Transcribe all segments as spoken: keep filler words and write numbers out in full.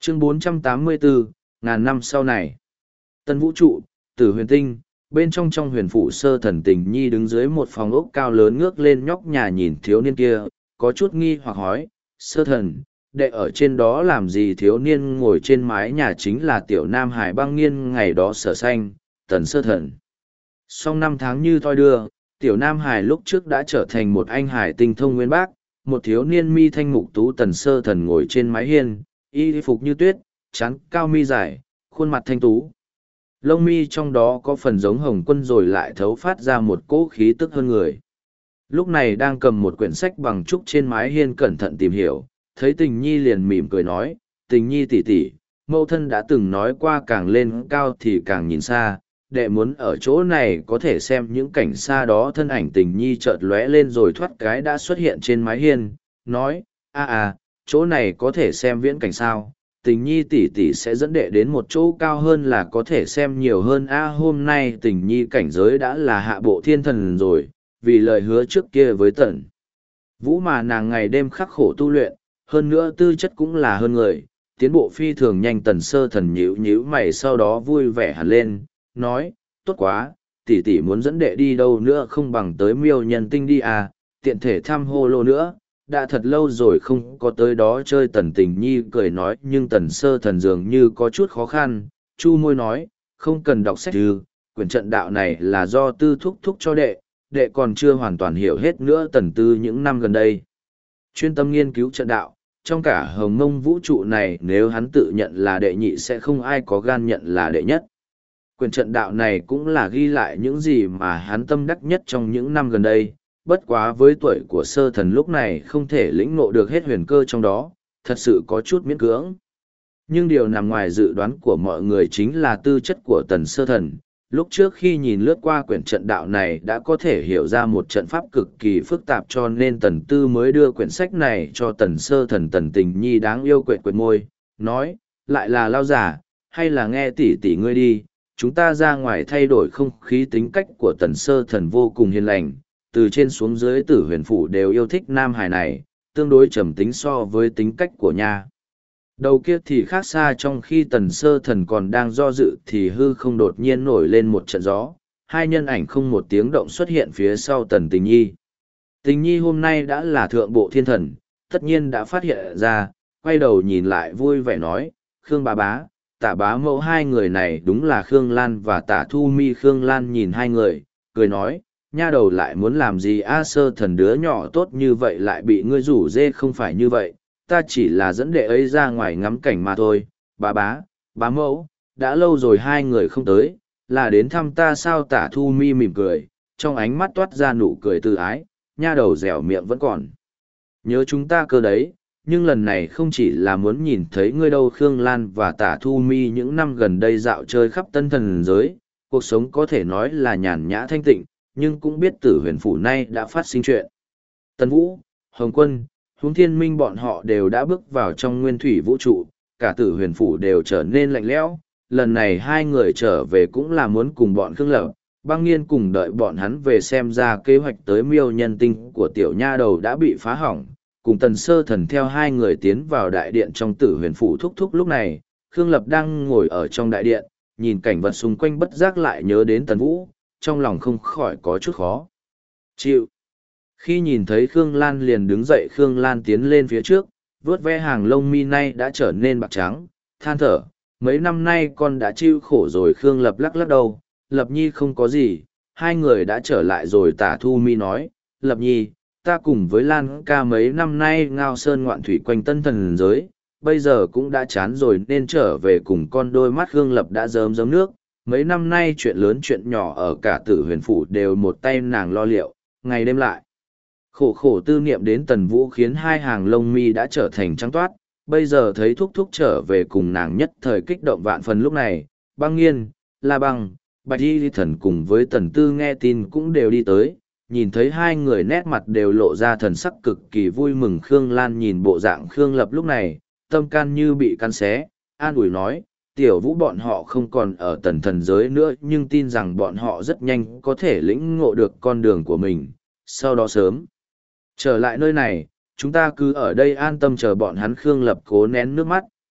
Chương bốn trăm tám mươi bốn, ngàn năm sau này. Tân vũ trụ, Tử Huyền Tinh, bên trong trong huyền phủ Sơ Thần Tình Nhi đứng dưới một phòng ốc cao lớn ngước lên nhóc nhà nhìn thiếu niên kia, có chút nghi hoặc hỏi, Sơ Thần, đệ ở trên đó làm gì? Thiếu niên ngồi trên mái nhà chính là tiểu nam hải Băng Nghiên ngày đó Sở Xanh, Tần Sơ Thần. Song năm tháng như thoi đưa, tiểu nam hải lúc trước đã trở thành một anh hải tinh thông nguyên bác, một thiếu niên mi thanh mục tú. Tần Sơ Thần ngồi trên mái hiên, y phục như tuyết, trán cao mi dài, khuôn mặt thanh tú. Lông mi trong đó có phần giống Hồng Quân rồi lại thấu phát ra một cỗ khí tức hơn người. Lúc này đang cầm một quyển sách bằng trúc trên mái hiên cẩn thận tìm hiểu, thấy Tình Nhi liền mỉm cười nói, Tình Nhi tỷ tỷ, mẫu thân đã từng nói qua càng lên cao thì càng nhìn xa, đệ muốn ở chỗ này có thể xem những cảnh xa đó. Thân ảnh Tình Nhi chợt lóe lên rồi thoát cái đã xuất hiện trên mái hiên, nói, a à, chỗ này có thể xem viễn cảnh sao? Tình Nhi tỷ tỷ sẽ dẫn đệ đến một chỗ cao hơn là có thể xem nhiều hơn. A hôm nay Tình Nhi cảnh giới đã là hạ bộ thiên thần rồi, vì lời hứa trước kia với Tần Vũ mà nàng ngày đêm khắc khổ tu luyện, hơn nữa tư chất cũng là hơn người, tiến bộ phi thường nhanh. Tần Sơ Thần nhíu nhíu mày sau đó vui vẻ hẳn lên, nói, tốt quá, tỷ tỷ muốn dẫn đệ đi đâu nữa không bằng tới Miêu Nhân Tinh đi à, tiện thể thăm hô lô nữa, đã thật lâu rồi không có tới đó chơi. Tần Tình Nhi cười nói, nhưng Tần Sơ Thần dường như có chút khó khăn, chu môi nói, không cần đọc sách ư, quyển trận đạo này là do tư thúc thúc cho đệ, đệ còn chưa hoàn toàn hiểu hết nữa. Tần Tư những năm gần đây chuyên tâm nghiên cứu trận đạo, trong cả hồng mông vũ trụ này nếu hắn tự nhận là đệ nhị sẽ không ai có gan nhận là đệ nhất. Quyển trận đạo này cũng là ghi lại những gì mà hắn tâm đắc nhất trong những năm gần đây, bất quá với tuổi của Sơ Thần lúc này không thể lĩnh ngộ được hết huyền cơ trong đó, thật sự có chút miễn cưỡng. Nhưng điều nằm ngoài dự đoán của mọi người chính là tư chất của Tần Sơ Thần. Lúc trước khi nhìn lướt qua quyển trận đạo này đã có thể hiểu ra một trận pháp cực kỳ phức tạp, cho nên Tần Tư mới đưa quyển sách này cho Tần Sơ Thần. Tần Tình Nhi đáng yêu quệt quệt môi, nói, lại là lao giả, hay là nghe tỷ tỷ ngươi đi, chúng ta ra ngoài thay đổi không khí. Tính cách của Tần Sơ Thần vô cùng hiền lành, từ trên xuống dưới Tử Huyền Phủ đều yêu thích nam hài này, tương đối trầm tính so với tính cách của nha đầu kia thì khác xa. Trong khi Tần Sơ Thần còn đang do dự thì hư không đột nhiên nổi lên một trận gió, hai nhân ảnh không một tiếng động xuất hiện phía sau Tần Tình Nhi. Tình Nhi hôm nay đã là thượng bộ thiên thần, tất nhiên đã phát hiện ra, quay đầu nhìn lại vui vẻ nói, Khương bá bá, Tả bá mẫu, hai người này đúng là Khương Lan và Tả Thu Mi. Khương Lan nhìn hai người, cười nói, nha đầu lại muốn làm gì? A Sơ Thần đứa nhỏ tốt như vậy lại bị ngươi rủ dê? Không phải như vậy, ta chỉ là dẫn đệ ấy ra ngoài ngắm cảnh mà thôi. Bá bá, bá mẫu, đã lâu rồi hai người không tới, là đến thăm ta sao? Tả Thu Mi mỉm cười, trong ánh mắt toát ra nụ cười từ ái, nha đầu dẻo miệng vẫn còn nhớ chúng ta cơ đấy, nhưng lần này không chỉ là muốn nhìn thấy ngươi đâu. Khương Lan và Tả Thu Mi những năm gần đây dạo chơi khắp tân thần giới, cuộc sống có thể nói là nhàn nhã thanh tịnh, nhưng cũng biết Tử Huyền Phủ nay đã phát sinh chuyện. Tần Vũ, Hồng Quân, Huống Thiên Minh bọn họ đều đã bước vào trong nguyên thủy vũ trụ, cả Tử Huyền Phủ đều trở nên lạnh lẽo. Lần này hai người trở về cũng là muốn cùng bọn Khương Lập, Băng Nghiên cùng đợi bọn hắn về. Xem ra kế hoạch tới Miêu Nhân Tinh của tiểu nha đầu đã bị phá hỏng, cùng Tần Sơ Thần theo hai người tiến vào đại điện trong Tử Huyền Phủ. Thúc thúc. Lúc này Khương Lập đang ngồi ở trong đại điện, nhìn cảnh vật xung quanh bất giác lại nhớ đến Tần Vũ, trong lòng không khỏi có chút khó chịu. Khi nhìn thấy Khương Lan liền đứng dậy. Khương Lan tiến lên phía trước, vuốt ve hàng lông mi nay đã trở nên bạc trắng, than thở, mấy năm nay con đã chịu khổ rồi. Khương Lập lắc lắc đầu, Lập Nhi không có gì, hai người đã trở lại rồi. Tả Thu Mi nói, Lập Nhi, ta cùng với Lan ca mấy năm nay ngao sơn ngoạn thủy quanh tân thần giới, bây giờ cũng đã chán rồi nên trở về cùng con. Đôi mắt Khương Lập đã rơm rớm nước, mấy năm nay chuyện lớn chuyện nhỏ ở cả Tử Huyền Phủ đều một tay nàng lo liệu, ngày đêm lại khổ khổ tư niệm đến Tần Vũ, khiến hai hàng lông mi đã trở thành trắng toát. Bây giờ thấy thúc thúc trở về cùng nàng nhất thời kích động vạn phần. Lúc này Băng Nghiên, La Băng, Bạch Y Thần cùng với Tần Tư nghe tin cũng đều đi tới, nhìn thấy hai người nét mặt đều lộ ra thần sắc cực kỳ vui mừng. Khương Lan nhìn bộ dạng Khương Lập lúc này, tâm can như bị căn xé, an ủi nói, tiểu Vũ bọn họ không còn ở tần thần giới nữa, nhưng tin rằng bọn họ rất nhanh có thể lĩnh ngộ được con đường của mình, sau đó sớm trở lại nơi này, chúng ta cứ ở đây an tâm chờ bọn hắn. Khương Lập cố nén nước mắt,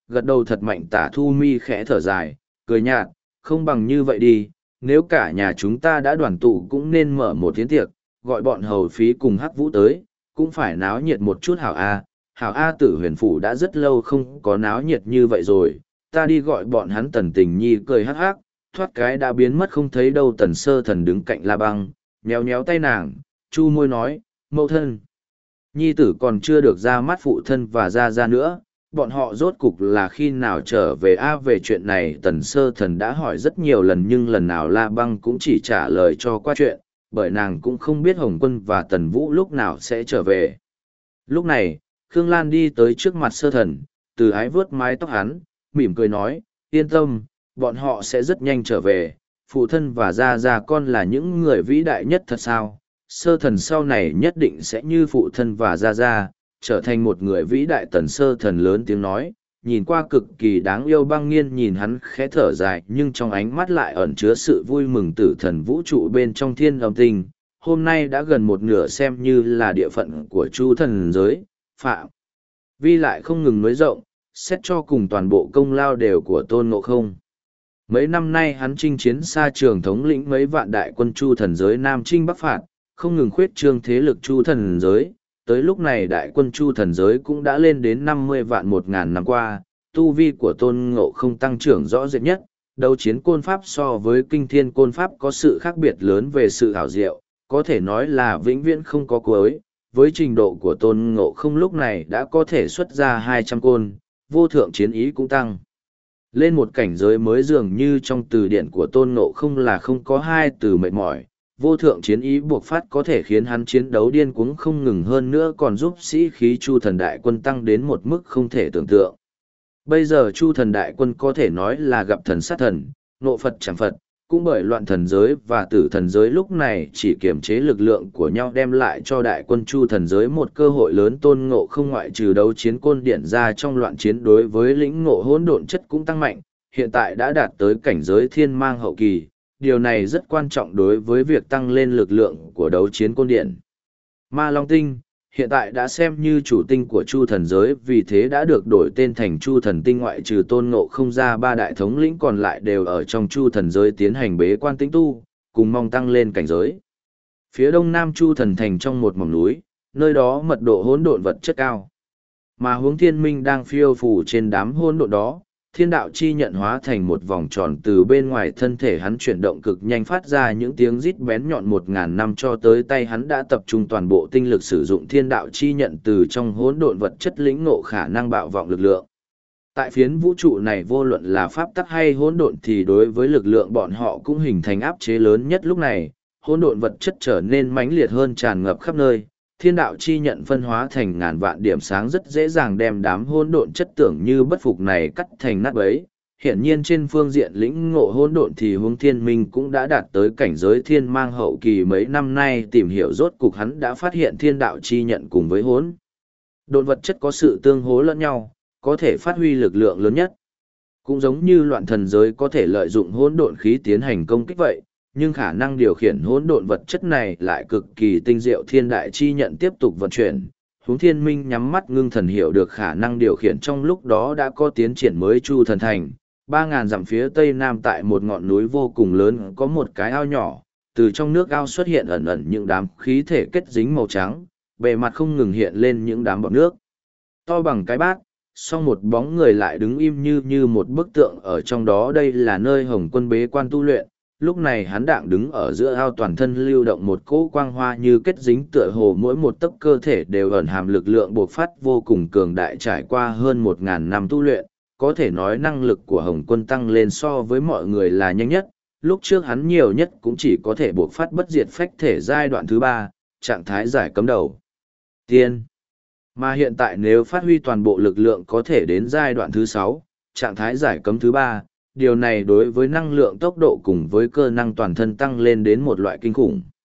Gật đầu thật mạnh Tả Thu Mi khẽ thở dài, cười nhạt, không bằng như vậy đi, nếu cả nhà chúng ta đã đoàn tụ cũng nên mở một tiến tiệc, gọi bọn hầu phí cùng Hắc Vũ tới, cũng phải náo nhiệt một chút hảo A. Hảo A Tử Huyền Phủ đã rất lâu không có náo nhiệt như vậy rồi, ta đi gọi bọn hắn. Tần Tình Nhi cười hắc hắc, thoát cái đã biến mất không thấy đâu. Tần Sơ Thần đứng cạnh La Băng, nhéo nhéo tay nàng, chu môi nói, mẫu thân. Nhi tử còn chưa được ra mắt phụ thân và ra ra nữa, bọn họ rốt cục là khi nào trở về a về chuyện này Tần Sơ Thần đã hỏi rất nhiều lần nhưng lần nào La Băng cũng chỉ trả lời cho qua chuyện, bởi nàng cũng không biết Hồng Quân và Tần Vũ lúc nào sẽ trở về. Lúc này, Khương Lan đi tới trước mặt Sơ Thần, từ ái vướt mái tóc hắn, mỉm cười nói, yên tâm, bọn họ sẽ rất nhanh trở về, phụ thân và gia gia con là những người vĩ đại nhất thật sao. Sơ Thần sau này nhất định sẽ như phụ thân và gia gia, trở thành một người vĩ đại. Tần Sơ Thần lớn tiếng nói, nhìn qua cực kỳ đáng yêu. Băng Nghiên nhìn hắn khẽ thở dài nhưng trong ánh mắt lại ẩn chứa sự vui mừng. Tử thần vũ trụ bên trong thiên âm tinh, hôm nay đã gần một nửa xem như là địa phận của Chu thần giới, phạm vi lại không ngừng nới rộng, xét cho cùng toàn bộ công lao đều của Tôn Ngộ Không. Mấy năm nay hắn chinh chiến xa trường, thống lĩnh mấy vạn đại quân Chu thần giới Nam chinh Bắc phạt, không ngừng khuyết trương thế lực Chu thần giới. Tới lúc này đại quân Chu thần giới cũng đã lên đến năm mươi vạn. Một ngàn năm qua, tu vi của Tôn Ngộ Không tăng trưởng rõ rệt nhất. Đấu chiến côn pháp so với kinh thiên côn pháp có sự khác biệt lớn về sự hảo diệu, có thể nói là vĩnh viễn không có cuối. Với trình độ của Tôn Ngộ Không lúc này đã có thể xuất ra hai trăm côn, vô thượng chiến ý cũng tăng lên một cảnh giới mới. Dường như trong từ điển của Tôn Ngộ Không là không có hai từ mệt mỏi. Vô thượng chiến ý buộc phát có thể khiến hắn chiến đấu điên cuống không ngừng, hơn nữa còn giúp sĩ khí Chu thần đại quân tăng đến một mức không thể tưởng tượng. Bây giờ Chu thần đại quân có thể nói là gặp thần sát thần, nộ Phật chẳng Phật, cũng bởi loạn thần giới và tử thần giới lúc này chỉ kiềm chế lực lượng của nhau đem lại cho đại quân Chu thần giới một cơ hội lớn. Tôn Ngộ Không ngoại trừ đấu chiến côn điện ra trong loạn chiến đối với lĩnh ngộ hỗn độn chất cũng tăng mạnh, hiện tại đã đạt tới cảnh giới thiên mang hậu kỳ. Điều này rất quan trọng đối với việc tăng lên lực lượng của đấu chiến côn điện. Ma Long Tinh, hiện tại đã xem như chủ tinh của Chu thần giới, vì thế đã được đổi tên thành Chu thần tinh. Ngoại trừ Tôn Ngộ Không ra, ba đại thống lĩnh còn lại đều ở trong Chu thần giới tiến hành bế quan tĩnh tu, cùng mong tăng lên cảnh giới. Phía đông nam Chu thần thành trong một mỏm núi, nơi đó mật độ hỗn độn vật chất cao. Mà Hướng Thiên Minh đang phiêu phù trên đám hỗn độn đó. Thiên đạo chi nhận hóa thành một vòng tròn từ bên ngoài thân thể hắn chuyển động cực nhanh, phát ra những tiếng rít bén nhọn. Một ngàn năm cho tới tay hắn đã tập trung toàn bộ tinh lực sử dụng thiên đạo chi nhận từ trong hỗn độn vật chất lĩnh ngộ khả năng bạo vọng lực lượng. Tại phiến vũ trụ này vô luận là pháp tắc hay hỗn độn thì đối với lực lượng bọn họ cũng hình thành áp chế lớn nhất. Lúc này, hỗn độn vật chất trở nên mãnh liệt hơn, tràn ngập khắp nơi. Thiên đạo chi nhận phân hóa thành ngàn vạn điểm sáng, rất dễ dàng đem đám hỗn độn chất tưởng như bất phục này cắt thành nát bấy. Hiển nhiên trên phương diện lĩnh ngộ hỗn độn thì Hướng Thiên Minh cũng đã đạt tới cảnh giới thiên mang hậu kỳ. Mấy năm nay tìm hiểu rốt cục hắn đã phát hiện thiên đạo chi nhận cùng với hỗn độn vật chất có sự tương hỗ lẫn nhau, có thể phát huy lực lượng lớn nhất. Cũng giống như loạn thần giới có thể lợi dụng hỗn độn khí tiến hành công kích vậy, nhưng khả năng điều khiển hỗn độn vật chất này lại cực kỳ tinh diệu. Thiên đại chi nhận tiếp tục vận chuyển, Hướng Thiên Minh nhắm mắt ngưng thần hiểu được khả năng điều khiển. Trong lúc đó đã có tiến triển mới. Chu thần thành, ba ngàn dặm phía tây nam, tại một ngọn núi vô cùng lớn có một cái ao nhỏ, từ trong nước ao xuất hiện ẩn ẩn những đám khí thể kết dính màu trắng, bề mặt không ngừng hiện lên những đám bọt nước to bằng cái bát, song một bóng người lại đứng im như như một bức tượng ở trong đó. Đây là nơi Hồng Quân bế quan tu luyện. Lúc này hắn đang đứng ở giữa ao, toàn thân lưu động một cỗ quang hoa như kết dính, tựa hồ mỗi một tấc cơ thể đều ẩn hàm lực lượng bộc phát vô cùng cường đại. Trải qua hơn một ngàn năm tu luyện, có thể nói năng lực của Hồng Quân tăng lên so với mọi người là nhanh nhất. Lúc trước hắn nhiều nhất cũng chỉ có thể bộc phát bất diệt phách thể giai đoạn thứ ba, trạng thái giải cấm đầu tiên. Mà hiện tại nếu phát huy toàn bộ lực lượng có thể đến giai đoạn thứ sáu, trạng thái giải cấm thứ ba. Điều này đối với năng lượng tốc độ cùng với cơ năng toàn thân tăng lên đến một loại kinh khủng.